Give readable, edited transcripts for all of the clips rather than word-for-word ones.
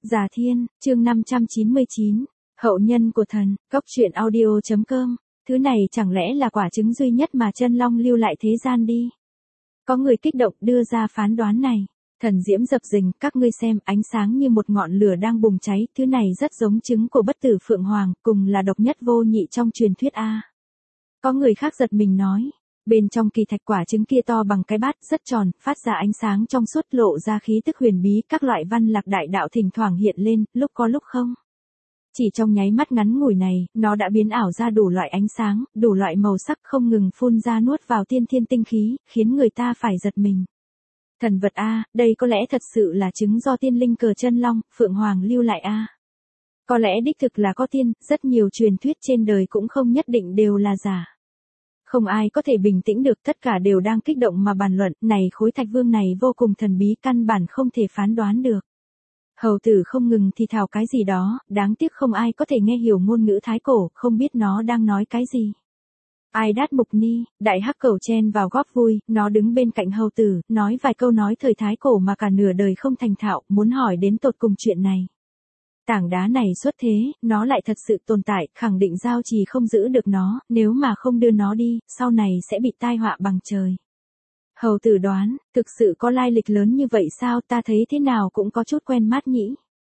Già Thiên, chương 599, Hậu nhân của thần, Cốc truyện audio.com, thứ này chẳng lẽ là quả trứng duy nhất mà chân long lưu lại thế gian đi. Có người kích động đưa ra phán đoán này. Thần diễm dập dình, các ngươi xem, ánh sáng như một ngọn lửa đang bùng cháy, thứ này rất giống trứng của bất tử Phượng Hoàng, cùng là độc nhất vô nhị trong truyền thuyết A. Có người khác giật mình nói, bên trong kỳ thạch quả trứng kia to bằng cái bát, rất tròn, phát ra ánh sáng trong suốt, lộ ra khí tức huyền bí, các loại văn lạc đại đạo thỉnh thoảng hiện lên, lúc có lúc không. Chỉ trong nháy mắt ngắn ngủi này, nó đã biến ảo ra đủ loại ánh sáng, đủ loại màu sắc, không ngừng phun ra nuốt vào tiên thiên tinh khí, khiến người ta phải giật mình. Thần vật A, đây có lẽ thật sự là trứng do tiên linh cờ chân long, Phượng Hoàng lưu lại A. Có lẽ đích thực là có tiên, rất nhiều truyền thuyết trên đời cũng không nhất định đều là giả. Không ai có thể bình tĩnh được, tất cả đều đang kích động mà bàn luận, này khối thạch vương này vô cùng thần bí, căn bản không thể phán đoán được. Hầu tử không ngừng thì thào cái gì đó, đáng tiếc không ai có thể nghe hiểu ngôn ngữ thái cổ, không biết nó đang nói cái gì. Ai đát mục ni, đại hắc cẩu chen vào góp vui, nó đứng bên cạnh hầu tử, nói vài câu nói thời thái cổ mà cả nửa đời không thành thạo, muốn hỏi đến tột cùng chuyện này. Tảng đá này xuất thế, nó lại thật sự tồn tại, khẳng định giao trì không giữ được nó, nếu mà không đưa nó đi, sau này sẽ bị tai họa bằng trời. Hầu tử đoán, thực sự có lai lịch lớn như vậy sao, ta thấy thế nào cũng có chút quen mắt nhỉ.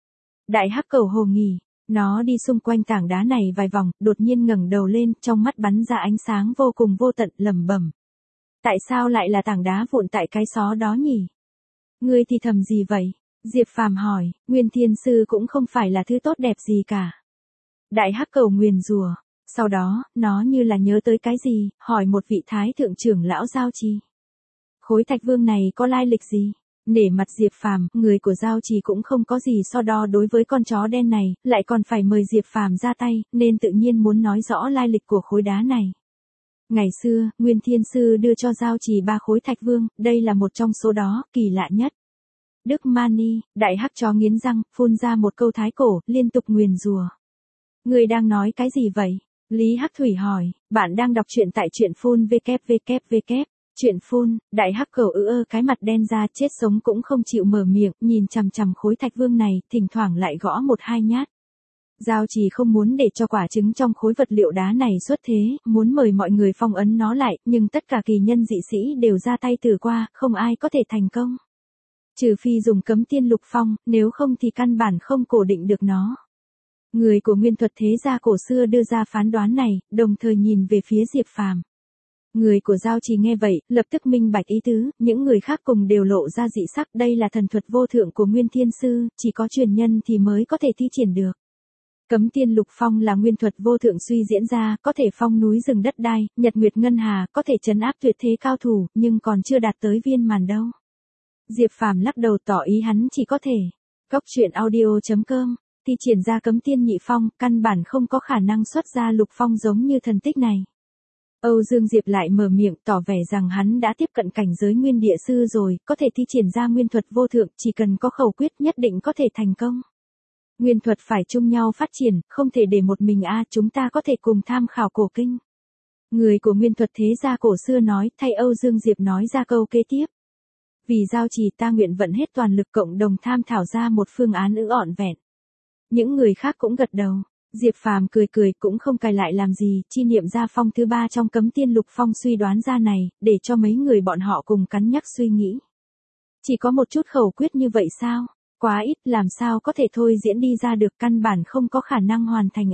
Đại hắc cẩu hồ nghỉ, nó đi xung quanh tảng đá này vài vòng, đột nhiên ngẩng đầu lên, trong mắt bắn ra ánh sáng vô cùng vô tận, lẩm bẩm. Tại sao lại là tảng đá vụn tại cái xó đó nhỉ? Ngươi thì thầm gì vậy? Diệp Phàm hỏi, Nguyên Thiên Sư cũng không phải là thứ tốt đẹp gì cả. Đại hắc cẩu nguyền rủa, sau đó, nó như là nhớ tới cái gì, hỏi một vị thái thượng trưởng lão Giao Trì. Khối thạch vương này có lai lịch gì? Nể mặt Diệp Phàm, người của Giao Trì cũng không có gì so đo đối với con chó đen này, lại còn phải mời Diệp Phàm ra tay, nên tự nhiên muốn nói rõ lai lịch của khối đá này. Ngày xưa, Nguyên Thiên Sư đưa cho Giao Trì 3 khối thạch vương, đây là một trong số đó, kỳ lạ nhất. Đức Mani, đại hắc chó nghiến răng, phun ra một câu thái cổ, liên tục nguyền rủa. Người đang nói cái gì vậy? Lý Hắc Thủy hỏi, bạn đang đọc truyện tại truyện phun www. Truyện phun, đại hắc cẩu cái mặt đen ra, chết sống cũng không chịu mở miệng, nhìn chằm chằm khối thạch vương này, thỉnh thoảng lại gõ 1-2 nhát. Giao Trì không muốn để cho quả trứng trong khối vật liệu đá này xuất thế, muốn mời mọi người phong ấn nó lại, nhưng tất cả kỳ nhân dị sĩ đều ra tay thử qua, không ai có thể thành công. Trừ phi dùng cấm tiên lục phong, nếu không thì căn bản không cổ định được nó. Người của nguyên thuật thế gia cổ xưa đưa ra phán đoán này, đồng thời nhìn về phía Diệp Phàm. Người của Giao Trì nghe vậy, lập tức minh bạch ý tứ, những người khác cùng đều lộ ra dị sắc, đây là thần thuật vô thượng của Nguyên Thiên Sư, chỉ có truyền nhân thì mới có thể thi triển được. Cấm tiên lục phong là nguyên thuật vô thượng suy diễn ra, có thể phong núi rừng đất đai, nhật nguyệt ngân hà, có thể trấn áp tuyệt thế cao thủ, nhưng còn chưa đạt tới viên màn đâu. Diệp Phàm lắc đầu tỏ ý hắn chỉ có thể. Cốc truyện audio.com, thi triển ra cấm tiên nhị phong, căn bản không có khả năng xuất ra lục phong giống như thần tích này. Âu Dương Diệp lại mở miệng tỏ vẻ rằng hắn đã tiếp cận cảnh giới nguyên địa sư rồi, có thể thi triển ra nguyên thuật vô thượng, chỉ cần có khẩu quyết nhất định có thể thành công. Nguyên thuật phải chung nhau phát triển, không thể để một mình chúng ta có thể cùng tham khảo cổ kinh. Người của nguyên thuật thế gia cổ xưa nói, thay Âu Dương Diệp nói ra câu kế tiếp. Vì Giao Trì ta nguyện vận hết toàn lực cộng đồng tham thảo ra một phương án ổn vẹn. Những người khác cũng gật đầu. Diệp Phàm cười cười cũng không cài lại làm gì, chi niệm ra phong thứ 3 trong cấm tiên lục phong suy đoán ra này, để cho mấy người bọn họ cùng cắn nhắc suy nghĩ. Chỉ có một chút khẩu quyết như vậy sao? Quá ít, làm sao có thể thôi diễn đi ra được, căn bản không có khả năng hoàn thành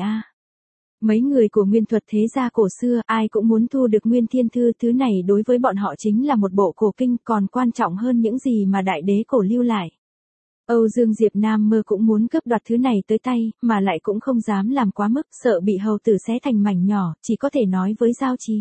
Mấy người của nguyên thuật thế gia cổ xưa, ai cũng muốn thu được Nguyên Thiên Thư, thứ này đối với bọn họ chính là một bộ cổ kinh, còn quan trọng hơn những gì mà đại đế cổ lưu lại. Âu Dương Diệp Nam mơ cũng muốn cướp đoạt thứ này tới tay, mà lại cũng không dám làm quá mức, sợ bị hầu tử xé thành mảnh nhỏ, chỉ có thể nói với Giao Trì.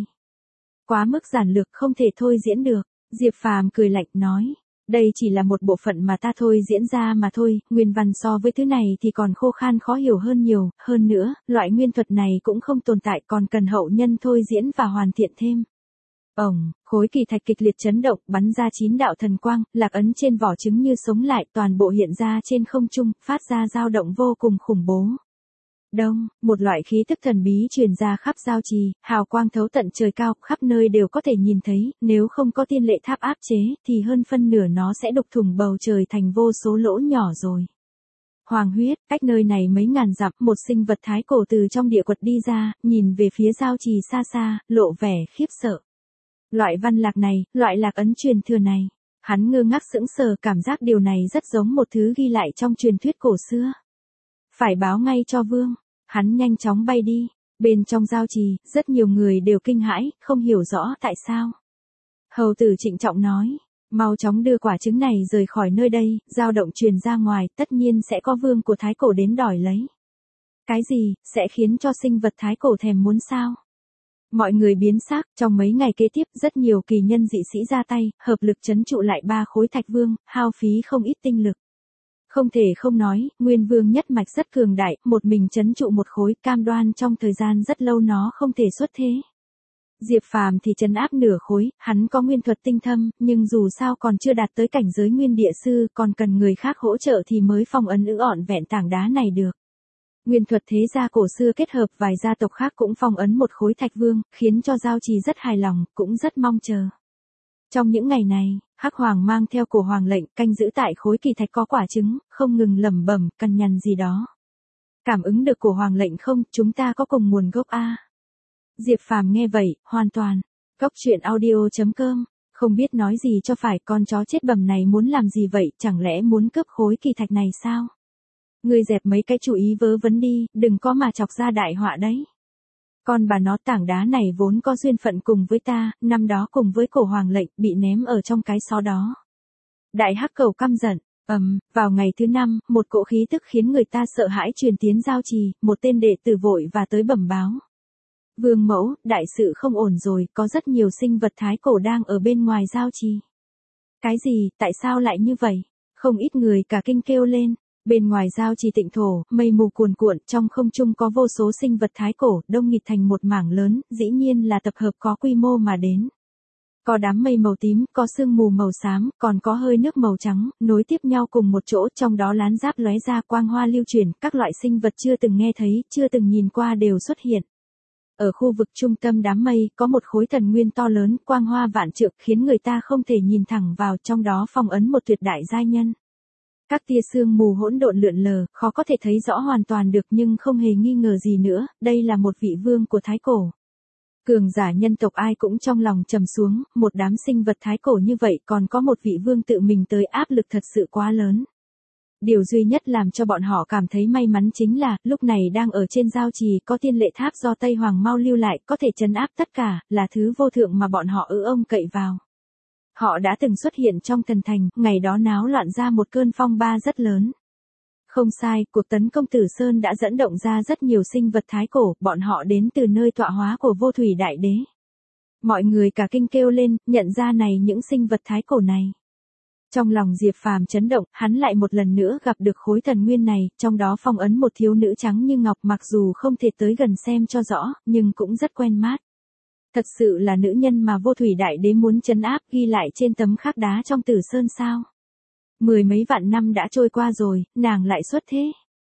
Quá mức giản lược không thể thôi diễn được, Diệp Phàm cười lạnh nói. Đây chỉ là một bộ phận mà ta thôi diễn ra mà thôi, nguyên văn so với thứ này thì còn khô khan khó hiểu hơn nhiều, hơn nữa, loại nguyên thuật này cũng không tồn tại, còn cần hậu nhân thôi diễn và hoàn thiện thêm. Khối kỳ thạch kịch liệt chấn động, bắn ra 9 đạo thần quang, lạc ấn trên vỏ trứng như sống lại, toàn bộ hiện ra trên không trung, phát ra dao động vô cùng khủng bố. Đông, một loại khí tức thần bí truyền ra khắp Giao Trì, hào quang thấu tận trời cao, khắp nơi đều có thể nhìn thấy, nếu không có tiên lệ tháp áp chế, thì hơn phân nửa nó sẽ đục thủng bầu trời thành vô số lỗ nhỏ rồi. Hoàng huyết, cách nơi này mấy ngàn dặm, một sinh vật thái cổ từ trong địa quật đi ra, nhìn về phía giao trì xa xa, lộ vẻ khiếp sợ. Loại văn lạc này, loại lạc ấn truyền thừa này, hắn ngơ ngác sững sờ, cảm giác điều này rất giống một thứ ghi lại trong truyền thuyết cổ xưa. Phải báo ngay cho vương, hắn nhanh chóng bay đi, bên trong giao trì, rất nhiều người đều kinh hãi, không hiểu rõ tại sao. Hầu tử trịnh trọng nói, mau chóng đưa quả trứng này rời khỏi nơi đây, dao động truyền ra ngoài, tất nhiên sẽ có vương của thái cổ đến đòi lấy. Cái gì, sẽ khiến cho sinh vật thái cổ thèm muốn sao? Mọi người biến sắc, trong mấy ngày kế tiếp, rất nhiều kỳ nhân dị sĩ ra tay, hợp lực trấn trụ lại 3 khối thạch vương, hao phí không ít tinh lực. Không thể không nói, nguyên vương nhất mạch rất cường đại, một mình trấn trụ một khối, cam đoan trong thời gian rất lâu nó không thể xuất thế. Diệp Phàm thì trấn áp nửa khối, hắn có nguyên thuật tinh thâm, nhưng dù sao còn chưa đạt tới cảnh giới nguyên địa sư, còn cần người khác hỗ trợ thì mới phong ấn ỏn vẹn tảng đá này được. Nguyên thuật thế gia cổ xưa kết hợp vài gia tộc khác cũng phong ấn một khối thạch vương, khiến cho giao trì rất hài lòng, cũng rất mong chờ. Trong những ngày này, Hắc Hoàng mang theo cổ hoàng lệnh canh giữ tại khối kỳ thạch có quả trứng, không ngừng lẩm bẩm, cằn nhằn gì đó. Cảm ứng được cổ hoàng lệnh không, chúng ta có cùng nguồn gốc a. Diệp Phàm nghe vậy, hoàn toàn. Góc truyện audio.com, không biết nói gì cho phải, con chó chết bầm này muốn làm gì vậy, chẳng lẽ muốn cướp khối kỳ thạch này sao? Ngươi dẹp mấy cái chủ ý vớ vẩn đi, đừng có mà chọc ra đại họa đấy. Con bà nó, tảng đá này vốn có duyên phận cùng với ta, năm đó cùng với cổ hoàng lệnh, bị ném ở trong cái xó đó. Đại hắc cầu căm giận, vào ngày thứ 5, một cỗ khí tức khiến người ta sợ hãi truyền tiến giao trì, một tên đệ tử vội và tới bẩm báo. Vương mẫu, đại sự không ổn rồi, có rất nhiều sinh vật thái cổ đang ở bên ngoài giao trì. Cái gì, tại sao lại như vậy? Không ít người cả kinh kêu lên. Bên ngoài giao trì tịnh thổ, mây mù cuồn cuộn, trong không trung có vô số sinh vật thái cổ, đông nghịt thành một mảng lớn, dĩ nhiên là tập hợp có quy mô mà đến. Có đám mây màu tím, có sương mù màu xám, còn có hơi nước màu trắng, nối tiếp nhau cùng một chỗ, trong đó lán giáp lóe ra quang hoa lưu chuyển, các loại sinh vật chưa từng nghe thấy, chưa từng nhìn qua đều xuất hiện. Ở khu vực trung tâm đám mây, có một khối thần nguyên to lớn, quang hoa vạn trượng, khiến người ta không thể nhìn thẳng vào, trong đó phong ấn một tuyệt đại giai nhân. Các tia sương mù hỗn độn lượn lờ, khó có thể thấy rõ hoàn toàn được, nhưng không hề nghi ngờ gì nữa, đây là một vị vương của thái cổ. Cường giả nhân tộc ai cũng trong lòng trầm xuống, một đám sinh vật thái cổ như vậy còn có một vị vương tự mình tới, áp lực thật sự quá lớn. Điều duy nhất làm cho bọn họ cảm thấy may mắn chính là, lúc này đang ở trên giao trì, có tiên lệ tháp do Tây Hoàng Mao lưu lại, có thể trấn áp tất cả, là thứ vô thượng mà bọn họ ông cậy vào. Họ đã từng xuất hiện trong thần thành, ngày đó náo loạn ra một cơn phong ba rất lớn. Không sai, cuộc tấn công Tử Sơn đã dẫn động ra rất nhiều sinh vật thái cổ, bọn họ đến từ nơi tọa hóa của Vô Thủy Đại Đế. Mọi người cả kinh kêu lên, nhận ra này những sinh vật thái cổ này. Trong lòng Diệp Phàm chấn động, hắn lại một lần nữa gặp được khối thần nguyên này, trong đó phong ấn một thiếu nữ trắng như ngọc, mặc dù không thể tới gần xem cho rõ, nhưng cũng rất quen mắt. Thật sự là nữ nhân mà Vô Thủy Đại Đế muốn trấn áp, ghi lại trên tấm khắc đá trong Tử Sơn sao? 10 mấy vạn năm đã trôi qua rồi, nàng lại xuất thế.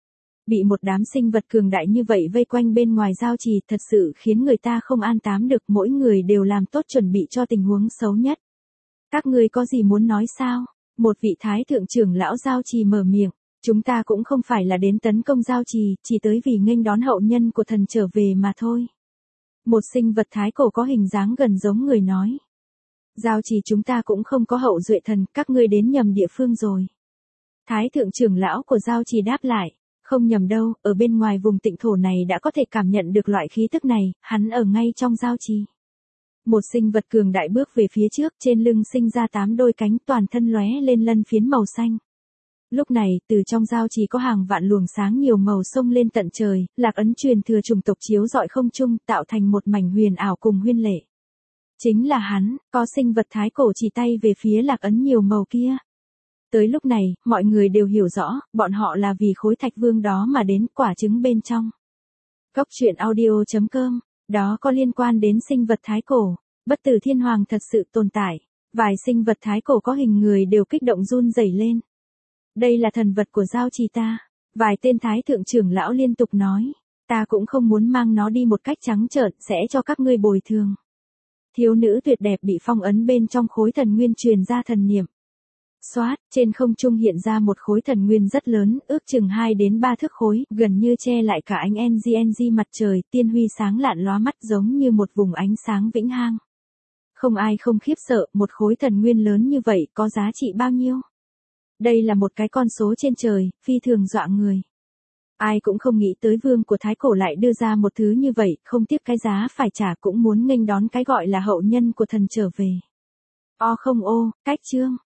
Bị một đám sinh vật cường đại như vậy vây quanh bên ngoài giao trì, thật sự khiến người ta không an táng được, mỗi người đều làm tốt chuẩn bị cho tình huống xấu nhất. Các ngươi có gì muốn nói sao? Một vị thái thượng trưởng lão giao trì mở miệng. Chúng ta cũng không phải là đến tấn công giao trì, chỉ tới vì nghênh đón hậu nhân của thần trở về mà thôi. Một sinh vật thái cổ có hình dáng gần giống người nói. Giao trì chúng ta cũng không có hậu duệ thần, các ngươi đến nhầm địa phương rồi. Thái thượng trưởng lão của giao trì đáp lại, không nhầm đâu, ở bên ngoài vùng tịnh thổ này đã có thể cảm nhận được loại khí tức này, hắn ở ngay trong giao trì. Một sinh vật cường đại bước về phía trước, trên lưng sinh ra 8 đôi cánh, toàn thân lóe lên lân phiến màu xanh. Lúc này, từ trong giao trì có hàng vạn luồng sáng nhiều màu xông lên tận trời, lạc ấn truyền thừa chủng tộc chiếu rọi không trung, tạo thành một mảnh huyền ảo cùng huyên lệ. Chính là hắn, có sinh vật thái cổ chỉ tay về phía lạc ấn nhiều màu kia. Tới lúc này, mọi người đều hiểu rõ, bọn họ là vì khối thạch vương đó mà đến, quả trứng bên trong. Góc truyện audio.com, đó có liên quan đến sinh vật thái cổ, bất tử thiên hoàng thật sự tồn tại. Vài sinh vật thái cổ có hình người đều kích động run rẩy lên. Đây là thần vật của giao trì ta. Vài tên thái thượng trưởng lão liên tục nói, ta cũng không muốn mang nó đi một cách trắng trợn, sẽ cho các ngươi bồi thường. Thiếu nữ tuyệt đẹp bị phong ấn bên trong khối thần nguyên truyền ra thần niệm. Xoát, trên không trung hiện ra một khối thần nguyên rất lớn, ước chừng 2 đến 3 thước khối, gần như che lại cả ánh NGNG mặt trời, tiên huy sáng lạn lóa mắt giống như một vùng ánh sáng vĩnh hằng. Không ai không khiếp sợ, một khối thần nguyên lớn như vậy có giá trị bao nhiêu? Đây là một cái con số trên trời, phi thường dọa người. Ai cũng không nghĩ tới vương của Thái Cổ lại đưa ra một thứ như vậy, không tiếc cái giá phải trả cũng muốn nghênh đón cái gọi là hậu nhân của thần trở về. Cách chương